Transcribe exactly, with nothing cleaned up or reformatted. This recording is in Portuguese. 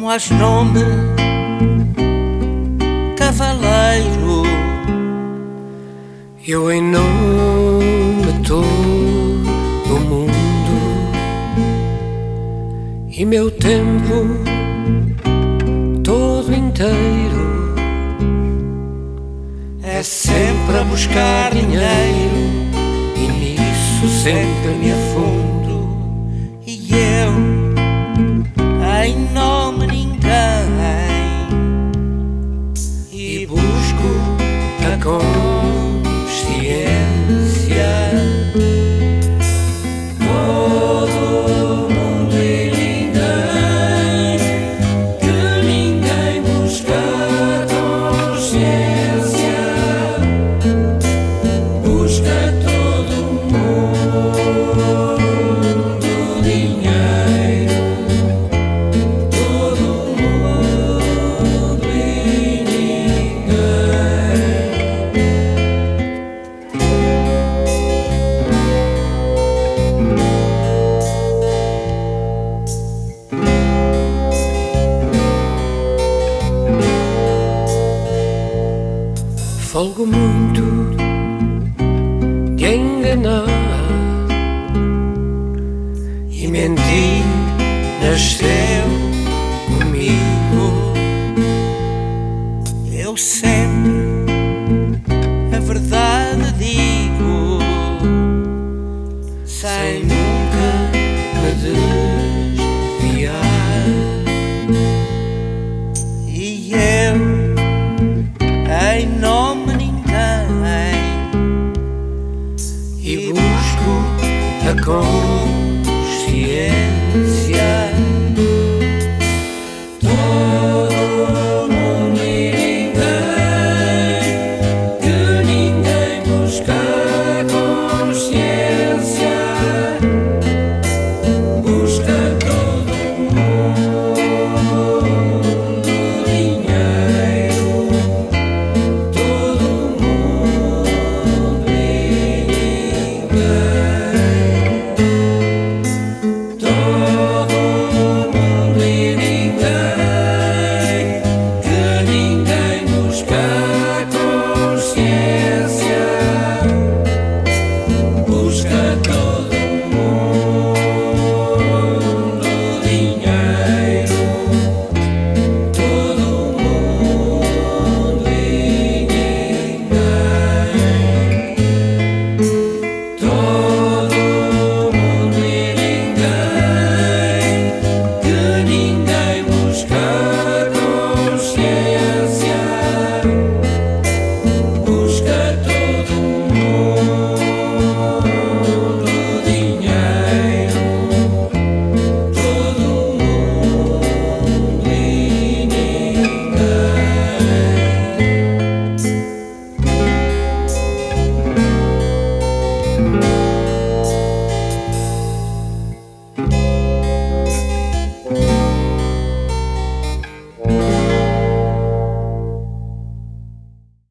has nome, cavaleiro. Eu em nome todo do mundo e meu tempo todo inteiro É sempre a buscar dinheiro e nisso sempre me afundo. e eu, em nome de ninguém, E busco a consciência. Todo mundo e ninguém, que ninguém busca a consciência. Busca todo mundo dinheiro, todo mundo e ninguém. Folgo muito de enganar e mentir nasceu comigo. eu sempre a verdade digo, Sem nunca me desviar. e eu, em nome de ninguém, E busco a consciência.